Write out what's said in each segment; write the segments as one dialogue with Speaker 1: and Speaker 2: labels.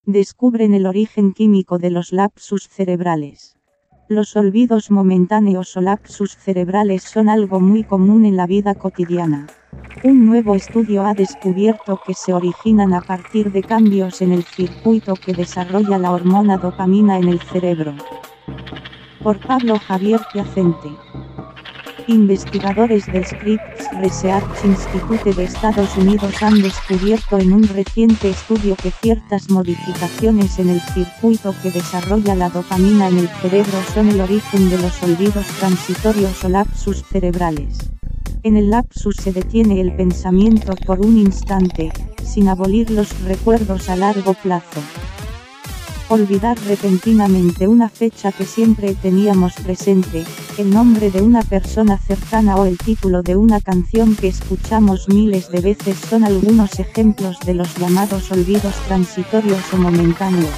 Speaker 1: descubren el origen químico de los lapsus cerebrales. Los olvidos momentáneos o lapsus cerebrales son algo muy común en la vida cotidiana. Un nuevo estudio ha descubierto que se originan a partir de cambios en el circuito que desarrolla la hormona dopamina en el cerebro. Por Pablo Javier Piacente. Investigadores del Scripps Research Institute de Estados Unidos han descubierto en un reciente estudio que ciertas modificaciones en el circuito que desarrolla la dopamina en el cerebro son el origen de los olvidos transitorios o lapsus cerebrales. En el lapsus se detiene el pensamiento por un instante, sin abolir los recuerdos a largo plazo. Olvidar repentinamente una fecha que siempre teníamos presente, el nombre de una persona cercana o el título de una canción que escuchamos miles de veces son algunos ejemplos de los llamados olvidos transitorios o momentáneos.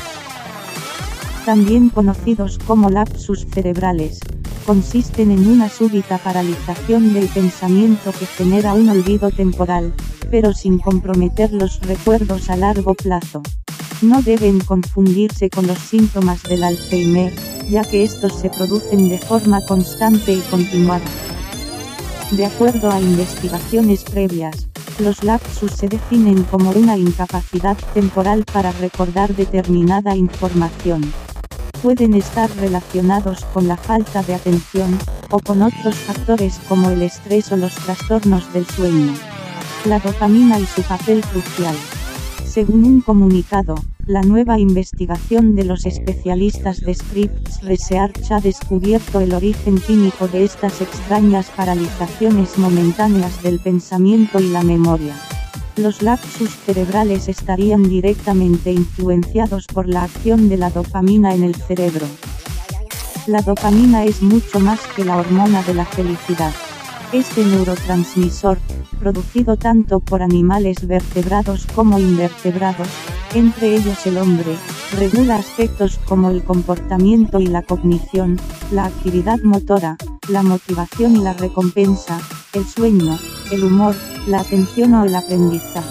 Speaker 1: También conocidos como lapsus cerebrales, consisten en una súbita paralización del pensamiento que genera un olvido temporal, pero sin comprometer los recuerdos a largo plazo. No deben confundirse con los síntomas del Alzheimer, ya que estos se producen de forma constante y continuada. De acuerdo a investigaciones previas, los lapsus se definen como una incapacidad temporal para recordar determinada información. Pueden estar relacionados con la falta de atención, o con otros factores como el estrés o los trastornos del sueño. La dopamina y su papel crucial. Según un comunicado, la nueva investigación de los especialistas de Scripps Research ha descubierto el origen químico de estas extrañas paralizaciones momentáneas del pensamiento y la memoria. Los lapsus cerebrales estarían directamente influenciados por la acción de la dopamina en el cerebro. La dopamina es mucho más que la hormona de la felicidad. Este neurotransmisor, producido tanto por animales vertebrados como invertebrados, entre ellos el hombre, regula aspectos como el comportamiento y la cognición, la actividad motora, la motivación y la recompensa, el sueño, el humor, la atención o el aprendizaje.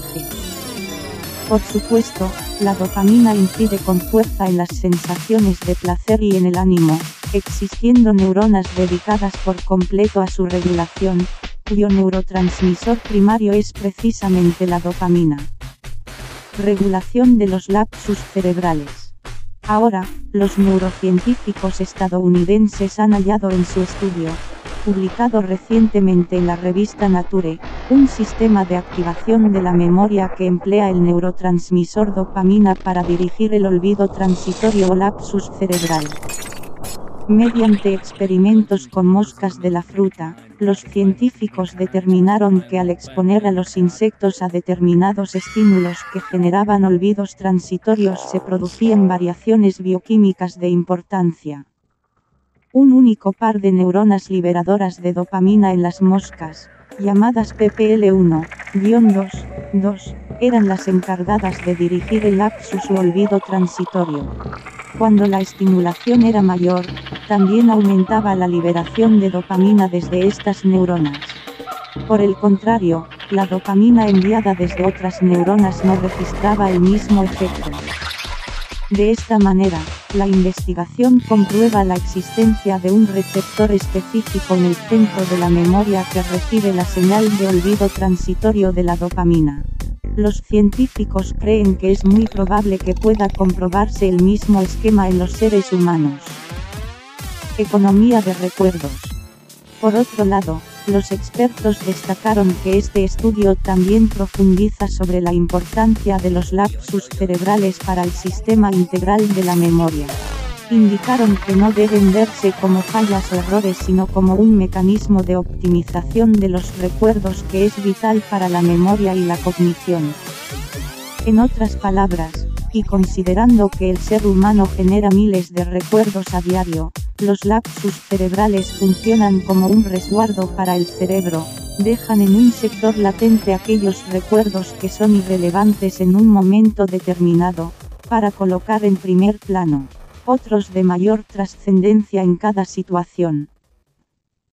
Speaker 1: Por supuesto, la dopamina incide con fuerza en las sensaciones de placer y en el ánimo, existiendo neuronas dedicadas por completo a su regulación, cuyo neurotransmisor primario es precisamente la dopamina. Regulación de los lapsus cerebrales. Ahora, los neurocientíficos estadounidenses han hallado en su estudio, publicado recientemente en la revista Nature, un sistema de activación de la memoria que emplea el neurotransmisor dopamina para dirigir el olvido transitorio o lapsus cerebral. Mediante experimentos con moscas de la fruta, los científicos determinaron que al exponer a los insectos a determinados estímulos que generaban olvidos transitorios se producían variaciones bioquímicas de importancia. Un único par de neuronas liberadoras de dopamina en las moscas, llamadas PPL1-2, eran las encargadas de dirigir el lapsus o olvido transitorio. Cuando la estimulación era mayor, también aumentaba la liberación de dopamina desde estas neuronas. Por el contrario, la dopamina enviada desde otras neuronas no registraba el mismo efecto. De esta manera, la investigación comprueba la existencia de un receptor específico en el centro de la memoria que recibe la señal de olvido transitorio de la dopamina. Los científicos creen que es muy probable que pueda comprobarse el mismo esquema en los seres humanos. Economía de recuerdos. Por otro lado, los expertos destacaron que este estudio también profundiza sobre la importancia de los lapsus cerebrales para el sistema integral de la memoria. Indicaron que no deben verse como fallas o errores sino como un mecanismo de optimización de los recuerdos que es vital para la memoria y la cognición. En otras palabras, y considerando que el ser humano genera miles de recuerdos a diario, los lapsus cerebrales funcionan como un resguardo para el cerebro, dejan en un sector latente aquellos recuerdos que son irrelevantes en un momento determinado, para colocar en primer plano otros de mayor trascendencia en cada situación.